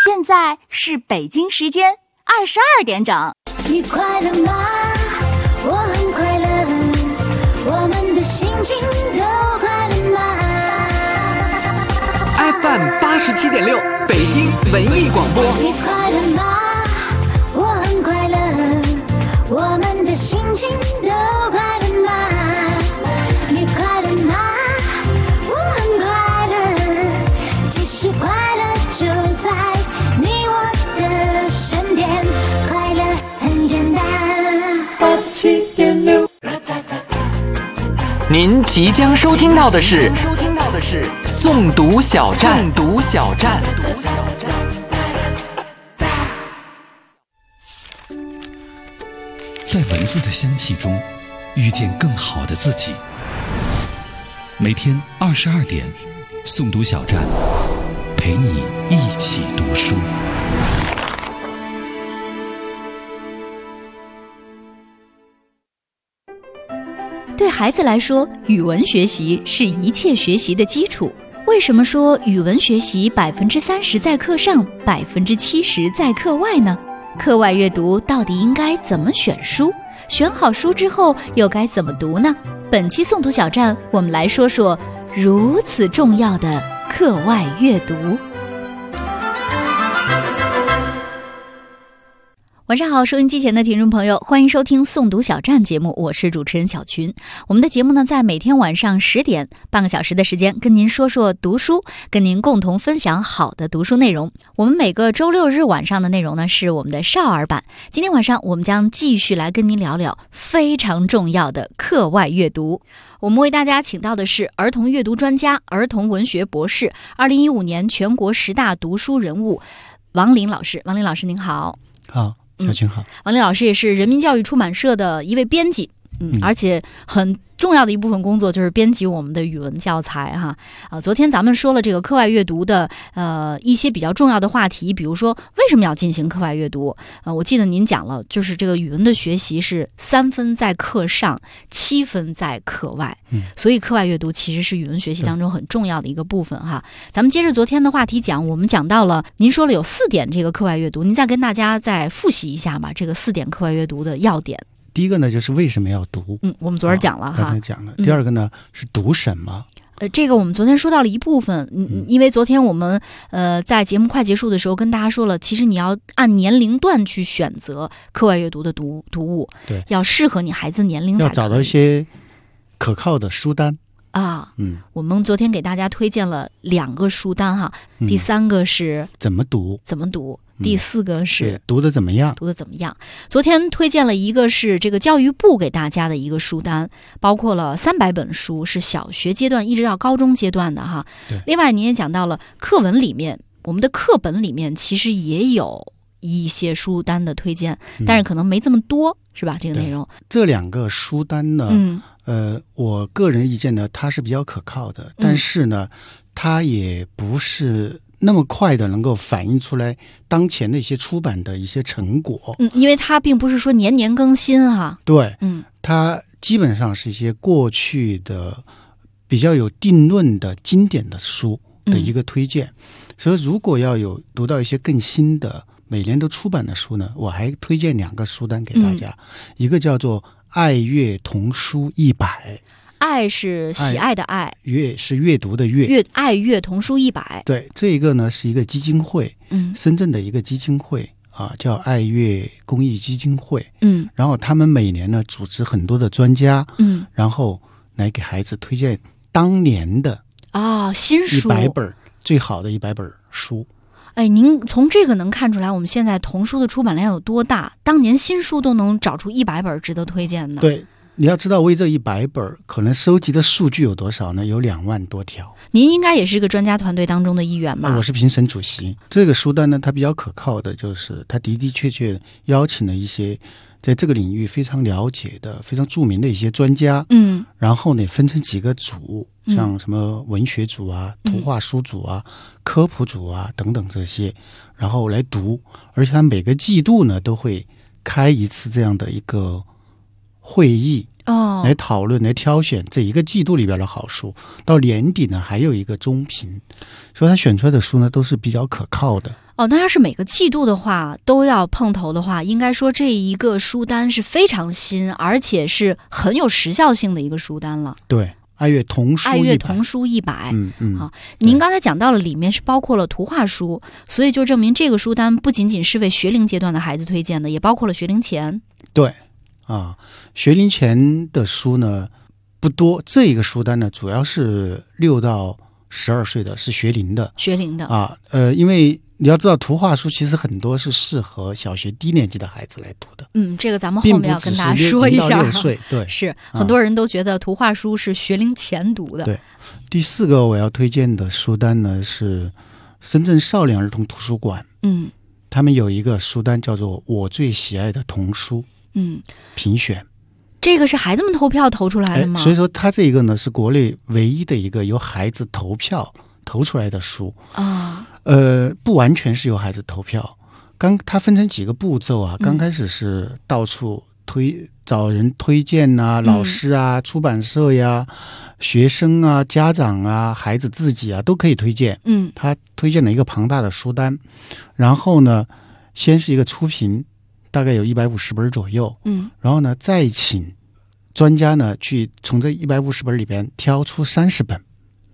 现在是北京时间22点整。 你快乐吗？我很快乐，我们的心情都快乐吗？ FM 87.6北京文艺广播。 你快乐吗？我很快乐，我们的心情都快乐吗？你快乐吗？我很快乐，其实快乐就在你我的身边，快乐很简单。87.6。 您即将收听到的是诵读小站。 在文字的香气中遇见更好的自己。每天22点，诵读小站陪你一起读书。 对孩子来说，语文学习是一切学习的基础。为什么说语文学习30%在课上，70%在课外呢？课外阅读到底应该怎么选书？选好书之后又该怎么读呢？本期诵读小站，我们来说说如此重要的课外阅读。晚上好，收音机前的听众朋友，欢迎收听诵读小站节目，我是主持人小群。我们的节目呢，在每天晚上10点，半个小时的时间，跟您说说读书，跟您共同分享好的读书内容。我们每个周六日晚上的内容呢，是我们的少儿版。今天晚上我们将继续来跟您聊聊非常重要的课外阅读。我们为大家请到的是儿童阅读专家、儿童文学博士，2015年全国10大读书人物王林老师。王林老师您好。 好，小群好。 王林老师也是人民教育出版社的一位编辑，而且很重要的一部分工作就是编辑我们的语文教材哈。昨天咱们说了这个课外阅读的一些比较重要的话题，比如说为什么要进行课外阅读？我记得您讲了，就是这个语文的学习是3分在课上，7分在课外，所以课外阅读其实是语文学习当中很重要的一个部分哈。咱们接着昨天的话题讲，我们讲到了，您说了有4点这个课外阅读，您再跟大家再复习一下吧，这个4点课外阅读的要点。 第一个呢，就是为什么要读？ 我们昨儿讲了哈， 刚才讲了。第二个呢，是读什么？ 这个我们昨天说到了一部分，因为昨天我们在节目快结束的时候跟大家说了，其实你要按年龄段去选择课外阅读的读物，对，要适合你孩子年龄才可以， 要找到一些可靠的书单啊。我们昨天给大家推荐了2个书单哈，第3个是怎么读， 第4个是读得怎么样。 昨天推荐了一个是这个教育部给大家的一个书单，包括了300本书，是小学阶段一直到高中阶段的哈。另外您也讲到了课文里面，我们的课本里面其实也有一些书单的推荐，但是可能没这么多，是吧？这个内容这2个书单呢，我个人意见呢，它是比较可靠的，但是呢，它也不是那么快的能够反映出来当前的一些出版的一些成果。 因为它并不是说年年更新哈。 对，它基本上是一些过去的比较有定论的经典的书的一个推荐。所以如果要有读到一些更新的每年都出版的书呢，我还推荐2个书单给大家，一个叫做爱阅童书100。爱是喜爱的爱，阅是阅读的阅， 爱阅童书100。 对，这一个呢是一个基金会，深圳的一个基金会啊，叫爱阅公益基金会。然后他们每年呢组织很多的专家，然后来给孩子推荐当年的新书 100本最好的100本书。 您从这个能看出来我们现在童书的出版量有多大，当年新书都能找出100本值得推荐的。 对，你要知道为这100本可能收集的数据有多少呢？有2万多条。 您应该也是个专家团队当中的一员吧？ 我是评审主席。这个书单呢，它比较可靠的就是它的的确确邀请了一些在这个领域非常了解的非常著名的一些专家，然后呢分成几个组，像什么文学组啊、图画书组啊、科普组啊等等这些，然后来读。而且它每个季度呢都会开一次这样的一个会议，来讨论来挑选这一个季度里边的好书，到年底呢还有一个中评，所以他选出来的书呢都是比较可靠的。 哦，那要是每个季度的话都要碰头的话，应该说这一个书单是非常新，而且是很有时效性的一个书单了。 对，爱乐童书100， 爱乐童书100。好，您刚才讲到了里面是包括了图画书，所以就证明这个书单不仅仅是为学龄阶段的孩子推荐的，也包括了学龄前。 对啊，学龄前的书呢不多，这一个书单呢主要是6到12岁的，是学龄的。 学龄的啊，因为你要知道，图画书其实很多是适合小学低年级的孩子来读的。 这个咱们后面要跟大家说一下。 并不只是0到6岁，对， 是很多人都觉得图画书是学龄前读的。 对，第4个我要推荐的书单呢是深圳少年儿童图书馆。他们有一个书单叫做《我最喜爱的童书》。评选。 这个是孩子们投票投出来的吗？ 所以说，它这个呢是国内唯一的一个由孩子投票投出来的书啊。 不完全是由孩子投票，它分成几个步骤啊。刚开始是到处找人推荐啊，老师啊、出版社呀、学生啊、家长啊、孩子自己啊都可以推荐。他推荐了一个庞大的书单，然后呢，先是一个初评，大概有150本左右。然后呢，再请专家呢去从这150本里边挑出30本。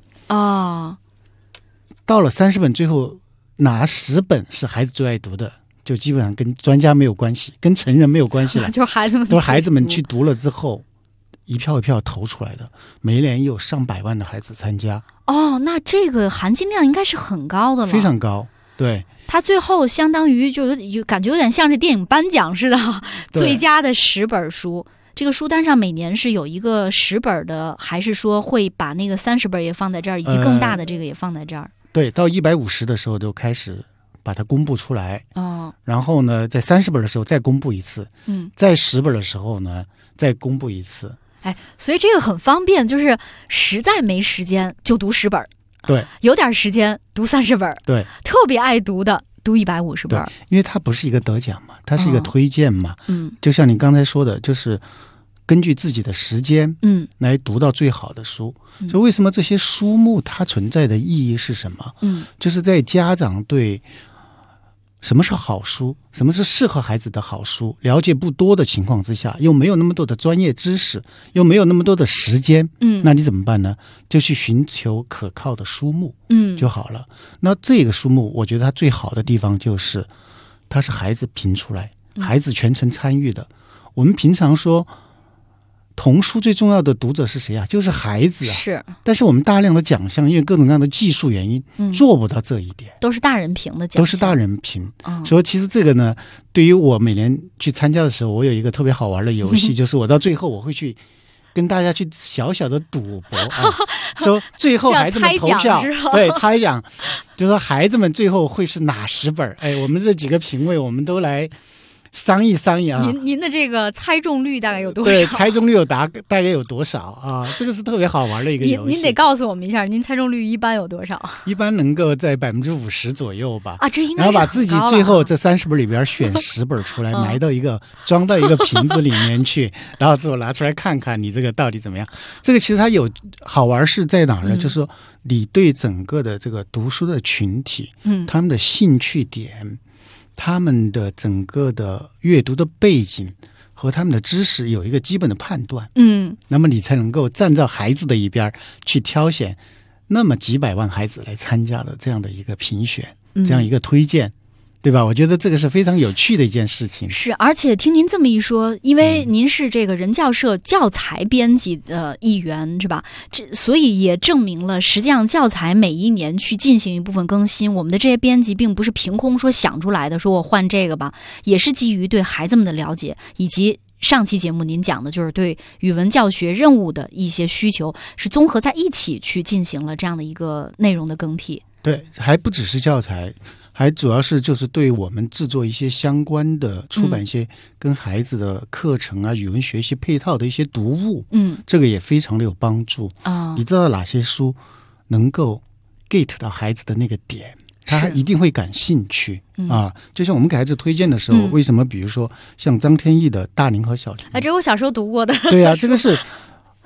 到了30本，最后拿10本是孩子最爱读的，就基本上跟专家没有关系，跟成人没有关系了， 就是孩子们， 都是孩子们去读了之后，一票一票投出来的。每年有上百万的孩子参加。 那这个含金量应该是很高的了， 非常高。对， 它最后相当于就感觉有点像是电影颁奖似的，最佳的10本书。这个书单上每年是有一个10本的，还是说会把那个30本也放在这儿，以及更大的这个也放在这儿？ 对，到150的时候就开始把它公布出来。然后呢，在30本的时候再公布一次。在10本的时候呢再公布一次。 所以这个很方便，就是实在没时间就读10本， 对， 有点时间读30本， 对， 特别爱读的读150本。 因为它不是一个得奖嘛，它是一个推荐嘛。就像你刚才说的，就是根据自己的时间来读到最好的书。所以为什么这些书目它存在的意义是什么？就是在家长对什么是好书，什么是适合孩子的好书了解不多的情况之下，又没有那么多的专业知识，又没有那么多的时间，那你怎么办呢？就去寻求可靠的书目就好了。那这个书目我觉得它最好的地方就是它是孩子评出来，孩子全程参与的。我们平常说童书最重要的读者是谁啊？就是孩子啊。 是。 但是我们大量的奖项，因为各种各样的技术原因，做不到这一点。 都是大人评的奖项。 都是大人评。所以其实这个呢，对于我每年去参加的时候，我有一个特别好玩的游戏，就是我到最后我会去跟大家去小小的赌博啊，说最后孩子们投票，对，猜奖，就说孩子们最后会是哪10本？我们这几个评委，我们都来商议商议啊。 您的这个猜中率大概有多少？ 对，猜中率大概有多少啊？这个是特别好玩的一个游戏。 您得告诉我们一下，您猜中率一般有多少？ 一般能够在50%左右吧。 这应该是很高了。 然后把自己最后这30本里边选10本出来，埋到装到一个瓶子里面去，然后之后拿出来看看你这个到底怎么样。这个其实它有好玩是在哪儿呢？就是说你对整个的这个读书的群体，他们的兴趣点，他们的整个的阅读的背景和他们的知识有一个基本的判断。那么你才能够站在孩子的一边去挑选那么几百万孩子来参加的这样的一个评选，这样一个推荐，对吧？我觉得这个是非常有趣的一件事情。 是，而且听您这么一说，因为您是这个人教社教材编辑的一员，是吧？所以也证明了，实际上教材每一年去进行一部分更新，我们的这些编辑并不是凭空说想出来的，说我换这个吧，也是基于对孩子们的了解，以及上期节目您讲的就是对语文教学任务的一些需求，是综合在一起去进行了这样的一个内容的更替。 对，还不只是教材，还主要是就是对我们制作一些相关的出版一些跟孩子的课程啊、语文学习配套的一些读物，这个也非常的有帮助。你知道哪些书能够 get 到孩子的那个点，他一定会感兴趣啊！就像我们给孩子推荐的时候，为什么比如说像张天翼的《大龄和小龄》， 这我小时候读过的。 对啊，这个是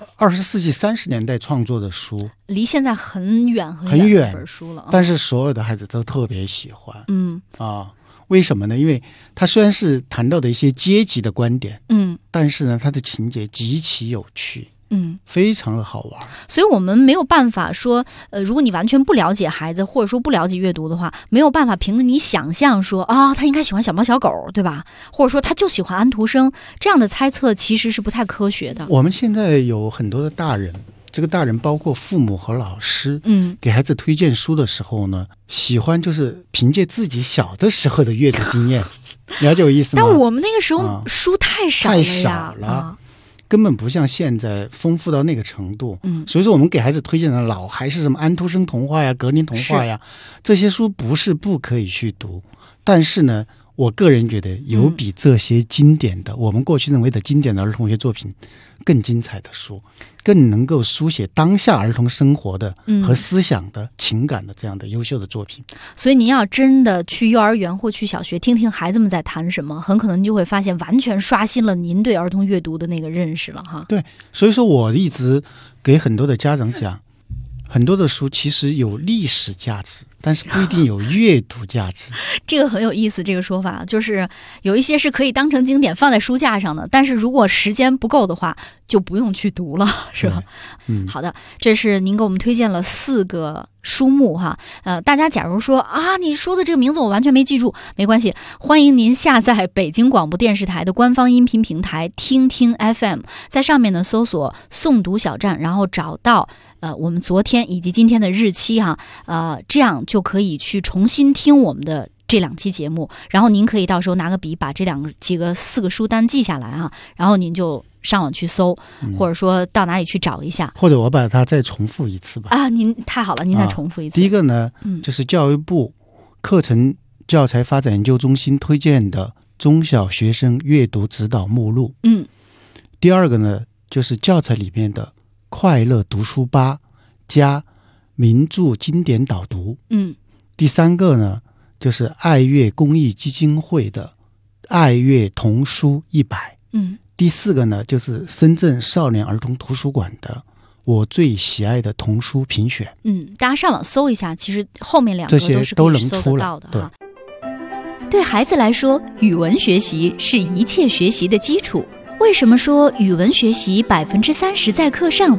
20世纪30年代创作的书， 离现在很远很远的本书了， 但是所有的孩子都特别喜欢。为什么呢？因为他虽然是谈到的一些阶级的观点，但是呢，他的情节极其有趣。非常的好玩， 所以我们没有办法说，如果你完全不了解孩子，或者说不了解阅读的话，没有办法凭着你想象说啊，他应该喜欢小猫小狗，对吧？或者说他就喜欢安徒生，这样的猜测其实是不太科学的。 我们现在有很多的大人，这个大人包括父母和老师，给孩子推荐书的时候呢，喜欢就是凭借自己小的时候的阅读经验，了解我意思吗？ 但我们那个时候书太少了呀， 太少了。根本不像现在丰富到那个程度，所以说我们给孩子推荐的老还是什么安徒生童话呀、格林童话呀，这些书不是不可以去读，但是呢，我个人觉得有比这些经典的，我们过去认为的经典的儿童学作品更精彩的书，更能够书写当下儿童生活的和思想的情感的这样的优秀的作品。 所以您要真的去幼儿园或去小学听听孩子们在谈什么，很可能你就会发现完全刷新了您对儿童阅读的那个认识了哈。 对，所以说我一直给很多的家长讲，很多的书其实有历史价值，但是不一定有阅读价值。 这个很有意思，这个说法就是有一些是可以当成经典放在书架上的，但是如果时间不够的话，就不用去读了，是吧？好的，这是您给我们推荐了4个书目哈。大家假如说啊，你说的这个名字我完全没记住，没关系，欢迎您下载北京广播电视台的官方音频平台听听 FM， 在上面呢搜索诵读小站，然后找到我们昨天以及今天的日期哈，这样就可以去重新听我们的这2期节目，然后您可以到时候拿个笔把这4个书单记下来啊，然后您就上网去搜，或者说到哪里去找一下， 或者我把它再重复一次吧。 啊，您太好了，您再重复一次。 第一个呢，就是教育部课程教材发展研究中心推荐的中小学生阅读指导目录。第二个呢，就是教材里面的快乐读书吧加名著经典导读。第三个呢，就是爱阅公益基金会的爱阅童书100。第4个呢，就是深圳少年儿童图书馆的我最喜爱的童书评选。 大家上网搜一下，其实后面2个都是可以搜得到的哈。 对孩子来说，语文学习是一切学习的基础。为什么说语文学习30%在课上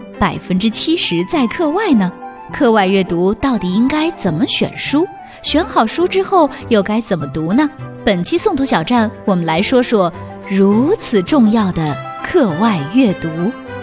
，70%在课外呢？课外阅读到底应该怎么选书？选好书之后又该怎么读呢？本期诵读小站，我们来说说如此重要的课外阅读。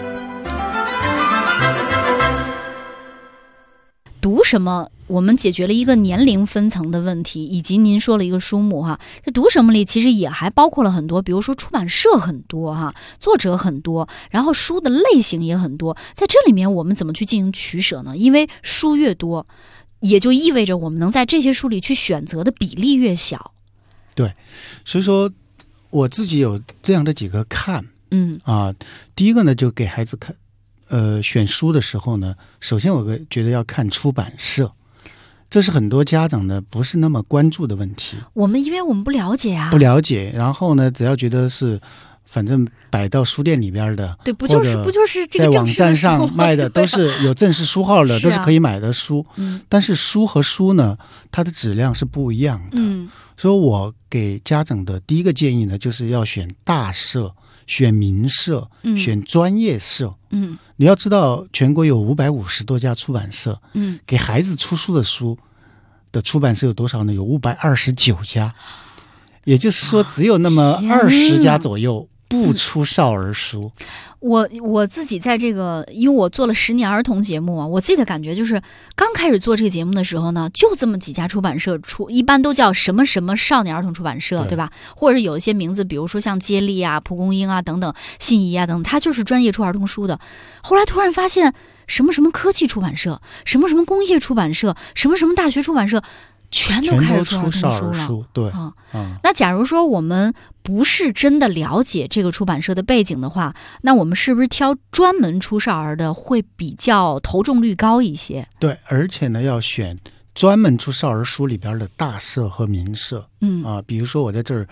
读什么？我们解决了一个年龄分层的问题，以及您说了一个书目哈。这读什么里其实也还包括了很多，比如说出版社很多哈，作者很多，然后书的类型也很多。在这里面我们怎么去进行取舍呢？因为书越多，也就意味着我们能在这些书里去选择的比例越小。 对，所以说我自己有这样的几个看。第一个呢，就给孩子看。选书的时候呢，首先我觉得要看出版社，这是很多家长呢不是那么关注的问题。 因为我们不了解啊， 不了解，然后呢，只要觉得是反正摆到书店里边的， 对，不就是这个在网站上卖的都是有正式书号的，都是可以买的书。但是书和书呢，它的质量是不一样的。所以我给家长的第一个建议呢，就是要选大社。选名社，选专业社。你要知道，全国有550多家出版社。给孩子出书的出版社有多少呢？有529家，也就是说，只有那么20家左右不出少儿书。 我自己在这个，因为我做了10年儿童节目啊，我自己的感觉就是，刚开始做这个节目的时候呢，就这么几家出版社出，一般都叫什么什么少年儿童出版社，对吧？或者有一些名字，比如说像接力啊、蒲公英啊等等、信宜啊等等，它就是专业出儿童书的。后来突然发现，什么什么科技出版社、什么什么工业出版社、什么什么大学出版社，全都开始出儿童书了。 对， 那假如说我们不是真的了解这个出版社的背景的话，那我们是不是挑专门出少儿的会比较投中率高一些？ 对，而且呢，要选专门出少儿书里边的大社和名社。比如说我在这儿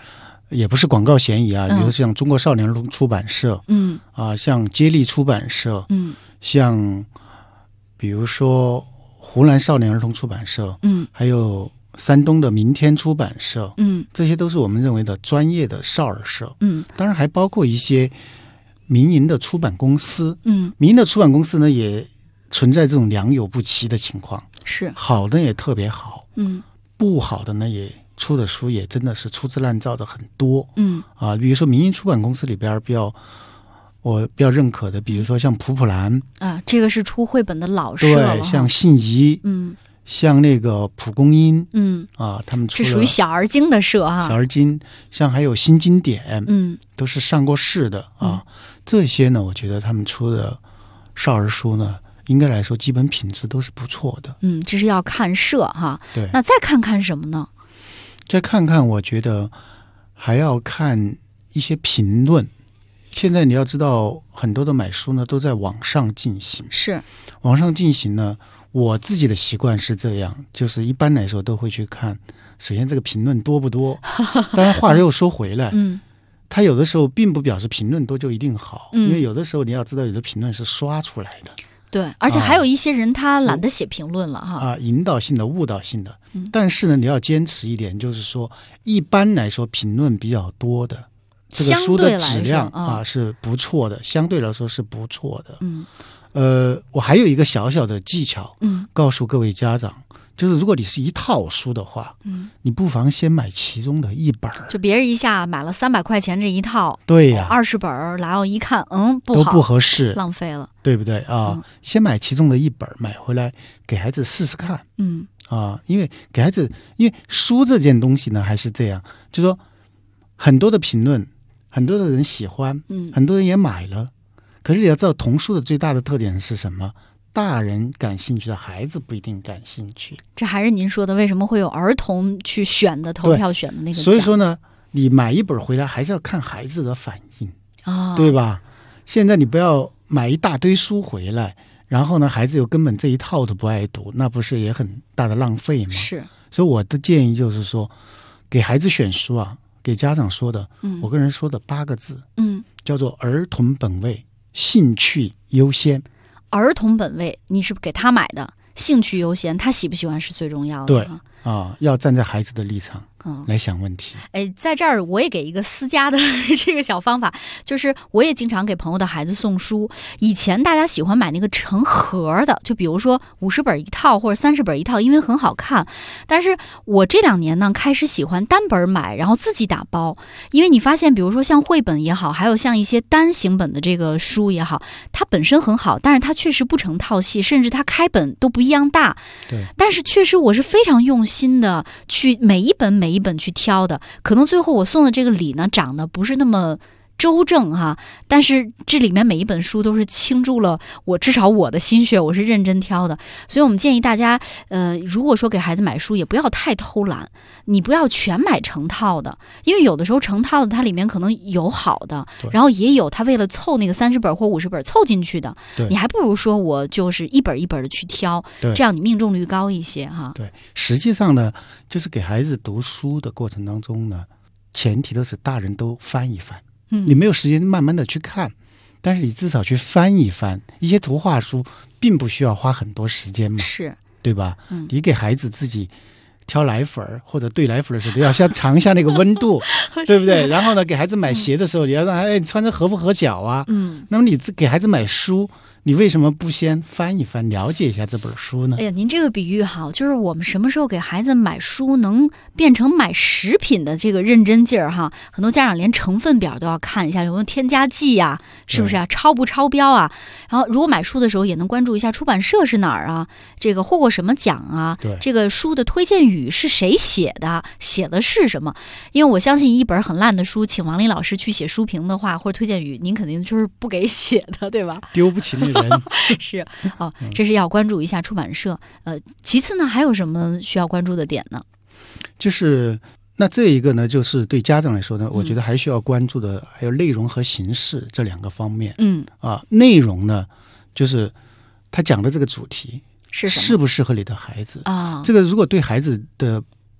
也不是广告嫌疑啊，比如像中国少年儿童出版社，像接力出版社，像比如说湖南少年儿童出版社，还有山东的明天出版社，这些都是我们认为的专业的少儿社，当然还包括一些民营的出版公司，民营的出版公司呢也存在这种良莠不齐的情况， 是好的也特别好，不好的呢也出的书也真的是粗制滥造的很多，比如说民营出版公司里边我比较认可的，比如说像普普兰啊，这个是出绘本的老社了， 对，像信宜，像那个蒲公英，他们出是属于小而精的社哈， 小而精，像还有新经典，都是上过市的啊，这些呢，我觉得他们出的少儿书呢，应该来说基本品质都是不错的， 这是要看社哈， 对， 那再看看什么呢？ 再看看，我觉得还要看一些评论。现在你要知道，很多的买书呢都在网上进行， 是网上进行呢。我自己的习惯是这样，就是一般来说都会去看，首先这个评论多不多。当然话又说回来，他有的时候并不表示评论多就一定好，因为有的时候你要知道，有的评论是刷出来的。 对，而且还有一些人他懒得写评论了哈， 引导性的、误导性的。但是呢，你要坚持一点，就是说，一般来说评论比较多的，这个书的质量是不错的，相对来说是不错的。我还有一个小小的技巧，告诉各位家长，就是如果你是一套书的话，你不妨先买其中的一本， 就别人一下买了300块钱这一套， 对呀 ，20本来我一看，不好， 都不合适， 浪费了， 对不对啊？先买其中的一本，买回来给孩子试试看，因为给孩子，因为书这件东西呢，还是这样，就说很多的评论，很多的人喜欢，很多人也买了。可是你要知道，童书的最大的特点是什么？大人感兴趣的，孩子不一定感兴趣。 这还是您说的，为什么会有儿童去选的投票选的那个奖？ 所以说呢，你买一本回来还是要看孩子的反应，对吧？现在你不要买一大堆书回来，然后呢，孩子又根本这一套都不爱读，那不是也很大的浪费吗？ 是。 所以我的建议就是说，给孩子选书啊，给家长说的，我跟人说的8个字，叫做儿童本位。兴趣优先， 儿童本位，你是给他买的，兴趣优先，他喜不喜欢是最重要的。 对要站在孩子的立场来想问题。 在这儿我也给一个私家的这个小方法，就是我也经常给朋友的孩子送书。以前大家喜欢买那个成盒的，就比如说50本一套或者30本一套，因为很好看。但是我这2年呢，开始喜欢单本买，然后自己打包。因为你发现，比如说像绘本也好，还有像一些单行本的这个书也好，它本身很好，但是它确实不成套系，甚至它开本都不一样大。 对。 但是确实我是非常用心的去每一本去挑的，可能最后我送的这个礼呢，长得不是那么周正哈，但是这里面每一本书都是倾注了至少我的心血，我是认真挑的。所以我们建议大家，如果说给孩子买书，也不要太偷懒，你不要全买成套的，因为有的时候成套的它里面可能有好的，然后也有他为了凑那个30本或50本凑进去的，你还不如说我就是一本一本的去挑，这样你命中率高一些哈。 对，实际上呢，就是给孩子读书的过程当中呢，前提都是大人都翻一翻。你没有时间慢慢的去看，但是你至少去翻一翻一些图画书，并不需要花很多时间嘛， 是， 对吧？你给孩子自己挑奶粉或者兑奶粉的时候，要先尝一下那个温度，对不对？然后呢，给孩子买鞋的时候，你要让你穿着合不合脚啊？那么你给孩子买书，你为什么不先翻一翻，了解一下这本书呢？ 哎呀，您这个比喻好，就是我们什么时候给孩子买书能变成买食品的这个认真劲儿哈？很多家长连成分表都要看一下有没有添加剂呀，是不是啊？超不超标啊？然后如果买书的时候也能关注一下出版社是哪儿啊？这个获过什么奖啊？ 对， 这个书的推荐语是谁写的？写的是什么？因为我相信一本很烂的书，请王林老师去写书评的话或者推荐语，您肯定就是不给写的，对吧？ 丢不起那人。 是这是要关注一下出版社。其次呢，还有什么需要关注的点呢？ 就是那这一个呢，就是对家长来说呢，我觉得还需要关注的还有内容和形式这2个方面。内容呢，就是他讲的这个主题是什么， 适不适合你的孩子啊？ 这个如果对孩子的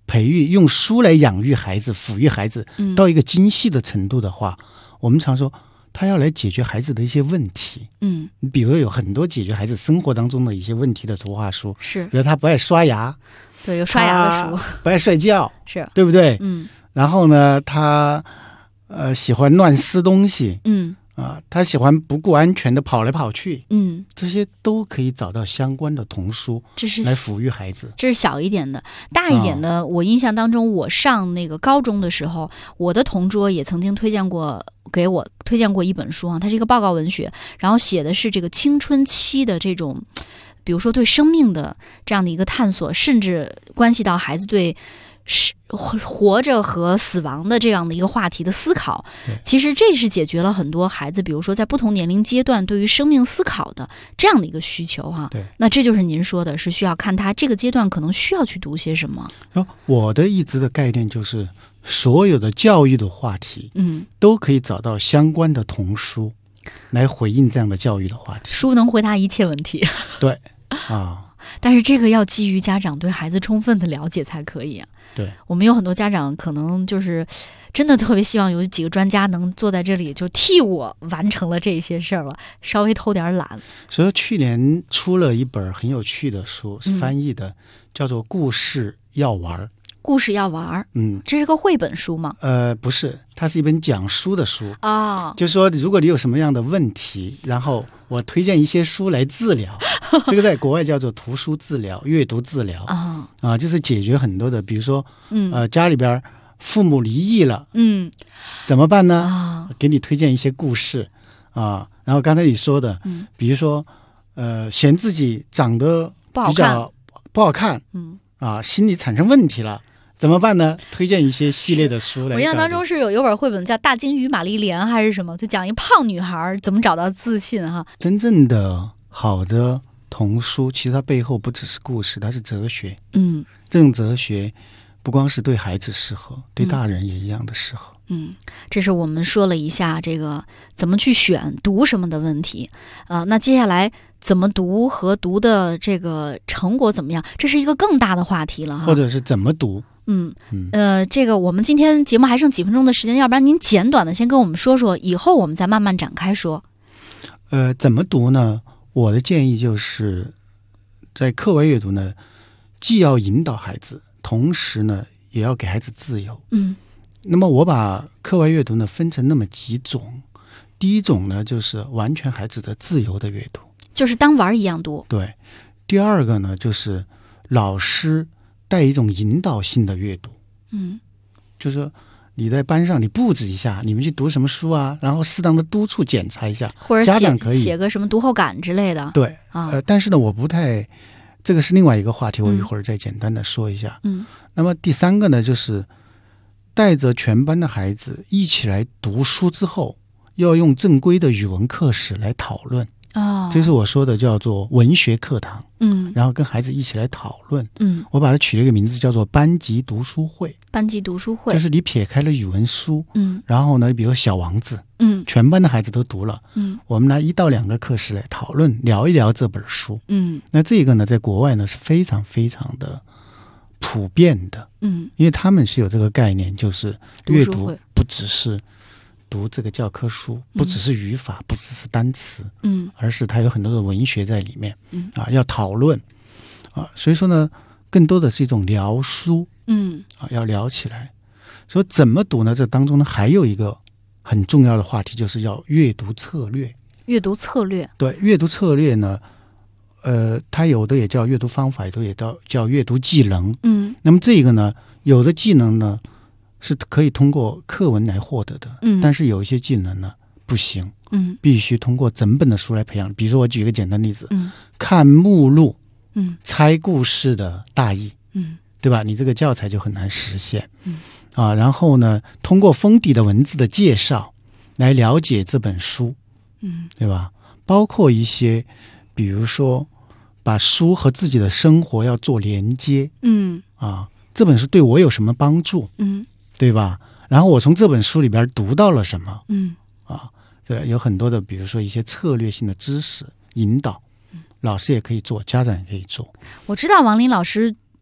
培育，用书来养育孩子、抚育孩子到一个精细的程度的话，我们常说他要来解决孩子的一些问题。你比如有很多解决孩子生活当中的一些问题的图画书， 是， 比如他不爱刷牙， 对，有刷牙的书， 不爱睡觉， 是对不对？ 然后呢，他喜欢乱撕东西，他喜欢不顾安全的跑来跑去，这些都可以找到相关的童书，这是来抚育孩子。 这是小一点的，大一点的，我印象当中，我上那个高中的时候，我的同桌也曾经给我推荐过一本书啊，它是一个报告文学，然后写的是这个青春期的这种，比如说对生命的这样的一个探索，甚至关系到孩子对活着和死亡的这样的一个话题的思考。其实这是解决了很多孩子比如说在不同年龄阶段对于生命思考的这样的一个需求哈。 对， 那这就是您说的是需要看他这个阶段可能需要去读些什么。 我的一直的概念就是所有的教育的话题都可以找到相关的童书来回应这样的教育的话题。 书能回答一切问题。 对但是这个要基于家长对孩子充分的了解才可以啊。 对， 我们有很多家长可能就是真的特别希望有几个专家能坐在这里就替我完成了这些事儿了，稍微偷点懒。 所以去年出了一本很有趣的书，是翻译的，叫做《故事要玩》。 故事要玩，这是个绘本书吗？ 不是，它是一本讲书的书啊。 就是说，如果你有什么样的问题，然后我推荐一些书来治疗，这个在国外叫做图书治疗、阅读治疗就是解决很多的，比如说，家里边父母离异了，怎么办呢？给你推荐一些故事然后刚才你说的，比如说，嫌自己长得比较不好看，心理产生问题了。怎么办呢？推荐一些系列的书来。 我印象当中是有本绘本叫《大鲸鱼玛丽莲》还是什么，就讲一胖女孩怎么找到自信哈。 真正的好的童书，其实它背后不只是故事，它是哲学。这种哲学不光是对孩子适合，对大人也一样的适合。 这是我们说了一下这个怎么去选读什么的问题那接下来怎么读和读的这个成果怎么样，这是一个更大的话题了哈。 或者是怎么读。 这个我们今天节目还剩几分钟的时间，要不然您简短的先跟我们说说，以后我们再慢慢展开说。 怎么读呢？我的建议就是在课外阅读呢，既要引导孩子，同时呢也要给孩子自由。那么我把课外阅读呢分成那么几种。第一种呢就是完全孩子的自由的阅读，就是当玩一样读。 对。第二个呢就是老师带一种引导性的阅读。就是说你在班上你布置一下，你们去读什么书啊，然后适当的督促检查一下， 或者家长可以写个什么读后感之类的。 对但是呢我不太，这个是另外一个话题，我一会儿再简单的说一下。那么第三个呢就是带着全班的孩子一起来读书之后，要用正规的语文课时来讨论。这是我说的叫做文学课堂。然后跟孩子一起来讨论。我把它取了一个名字叫做班级读书会。班级读书会就是你撇开了语文书，然后呢比如小王子，全班的孩子都读了，我们拿1到2个课时来讨论聊一聊这本书。那这个呢在国外呢是非常非常的普遍的。因为他们是有这个概念，就是阅读不只是读这个教科书，不只是语法，不只是单词，而是它有很多的文学在里面。要讨论所以说呢更多的是一种聊书。要聊起来。所以怎么读呢？这当中呢还有一个很重要的话题，就是要阅读策略。阅读策略。对，阅读策略呢它有的也叫阅读方法，有的也叫阅读技能。那么这个呢有的技能呢是可以通过课文来获得的，但是有一些技能呢不行，必须通过整本的书来培养。比如说我举一个简单例子，看目录，猜故事的大意，对吧？你这个教材就很难实现。然后呢通过封底的文字的介绍来了解这本书，对吧？包括一些比如说把书和自己的生活要做连接。这本书对我有什么帮助，对吧？然后我从这本书里边读到了什么，这有很多的比如说一些策略性的知识引导，老师也可以做，家长也可以做。 我知道王林老师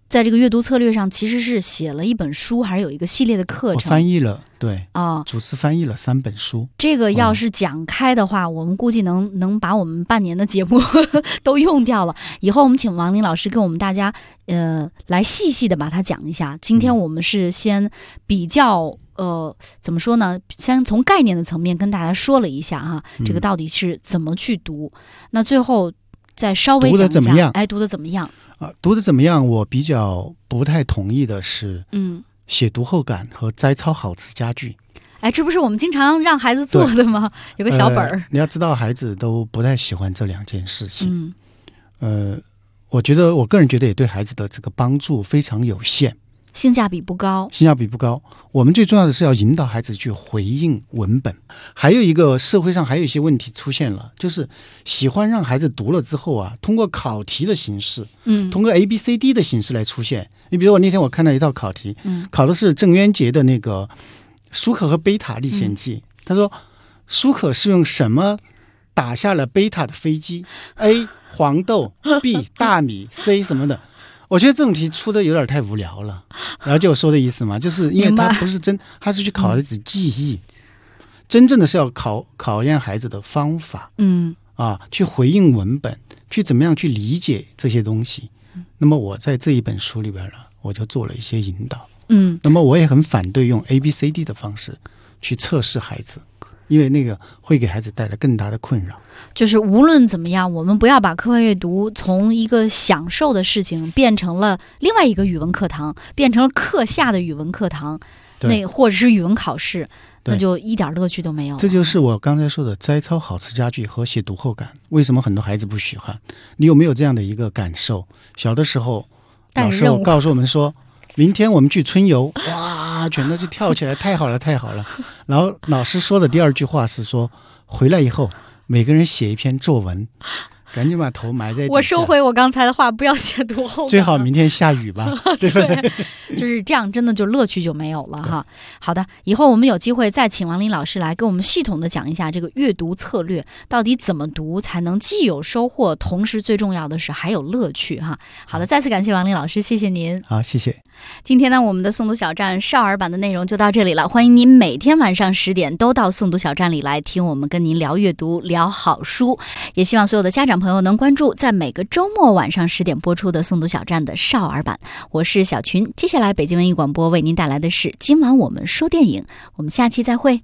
在这个阅读策略上其实是写了一本书，还是有一个系列的课程？ 我翻译了，对啊， 主持翻译了3本书。 这个要是讲开的话，我们估计能把我们半年的节目都用掉了。以后我们请王林老师跟我们大家来细细的把它讲一下。今天我们是先比较怎么说呢？先从概念的层面跟大家说了一下哈，这个到底是怎么去读。那最后再稍微讲一下， 读得怎么样？ 读得怎么样？ 读得怎么样？我比较不太同意的是，写读后感和摘抄好词佳句。 这不是我们经常让孩子做的吗？有个小本儿。 你要知道，孩子都不太喜欢这2件事情。我个人觉得也对孩子的这个帮助非常有限。 性价比不高。我们最重要的是要引导孩子去回应文本。还有一个社会上还有一些问题出现了，就是喜欢让孩子读了之后啊，通过考题的形式，通过 ABCD 的形式来出现。你比如那天我看到一道考题，考的是郑渊洁的那个舒克和贝塔历险记。他说舒克是用什么打下了贝塔的飞机？ A 黄豆， B 大米， C 什么的。我觉得这种题出的有点太无聊了，了解我说的意思吗？就是因为它不是它是去考孩子记忆，真正的是要考验孩子的方法，去回应文本，去怎么样去理解这些东西。那么我在这一本书里边呢，我就做了一些引导。那么我也很反对用 ABCD 的方式去测试孩子，因为那个会给孩子带来更大的困扰。 就是无论怎么样，我们不要把课外阅读从一个享受的事情变成了另外一个语文课堂，变成了课下的语文课堂，或者是语文考试，那就一点乐趣都没有了。 这就是我刚才说的摘抄好词佳句和写读后感。为什么很多孩子不喜欢？你有没有这样的一个感受？小的时候，老师告诉我们说，明天我们去春游，哇，全都就跳起来，太好了，太好了。然后老师说的第2句话是说，回来以后每个人写一篇作文，赶紧把头埋在底下。 我收回我刚才的话，不要写读后感， 最好明天下雨吧，对不对？ 就是这样，真的就乐趣就没有了哈。好的，以后我们有机会再请王林老师来跟我们系统的讲一下这个阅读策略到底怎么读才能既有收获，同时最重要的是还有乐趣哈。好的，再次感谢王林老师，谢谢您。 好，谢谢。 今天呢，我们的诵读小站少儿版的内容就到这里了。欢迎您每天晚上10点都到诵读小站里来听我们跟您聊阅读，聊好书。也希望所有的家长朋友能关注在每个周末晚上10点播出的诵读小站的少儿版。我是小群，接下来北京文艺广播为您带来的是今晚我们说电影，我们下期再会。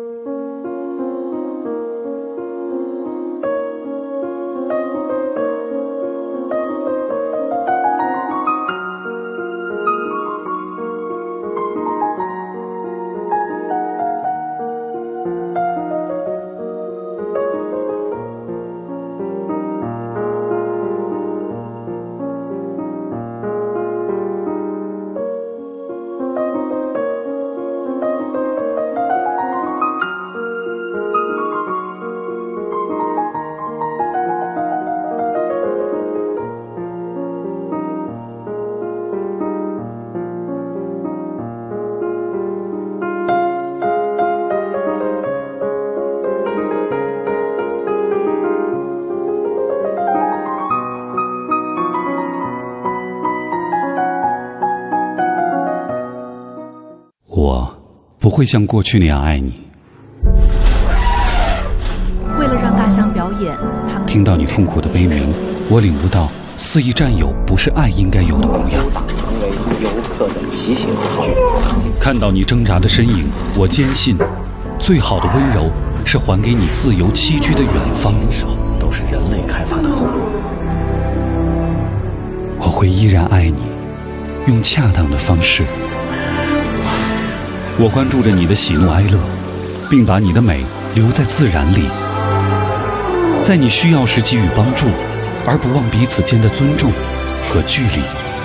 我不会像过去那样爱你。 为了让大象表演，他们听到你痛苦的悲鸣，我领悟到肆意占有不是爱应该有的模样。 成为游客的骑行工具。 看到你挣扎的身影，我坚信，最好的温柔是还给你自由栖居的远方。 都是人类开发的后果。 我会依然爱你，用恰当的方式。我关注着你的喜怒哀乐，并把你的美留在自然里，在你需要时给予帮助，而不忘彼此间的尊重和距离。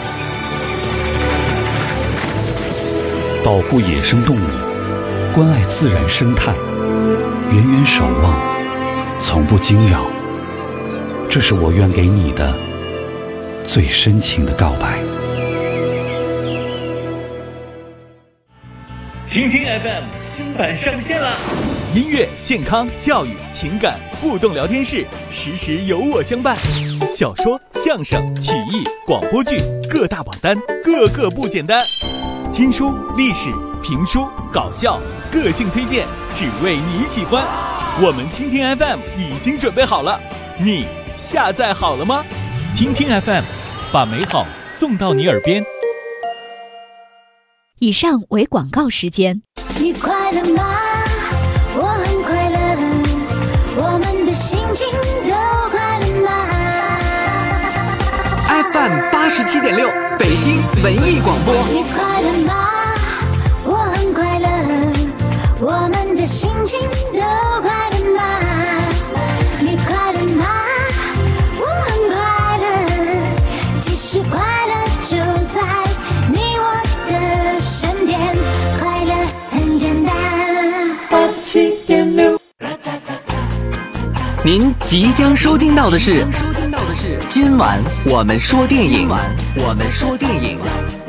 保护野生动物，关爱自然生态，远远守望，从不惊扰。这是我愿给你的最深情的告白。 听听 FM 新版上线啦！音乐、健康、教育、情感互动聊天室，时时有我相伴。小说、相声、曲艺、广播剧、 各大榜单个个不简单。听书、历史、评书、搞笑，个性推荐，只为你喜欢。我们听听 FM 已经准备好了，你下载好了吗？听听 FM， 把美好送到你耳边。 以上为广告时间。 你快乐吗？我很快乐，我们的心情都快乐吗？ FM 87.6，北京文艺广播。 你快乐吗？我很快乐，我们的心情都快乐吗？你快乐吗？我很快乐，其实快乐就在你我的身边，快乐很简单。87.6， 您即将收听到的是今晚我们说电影。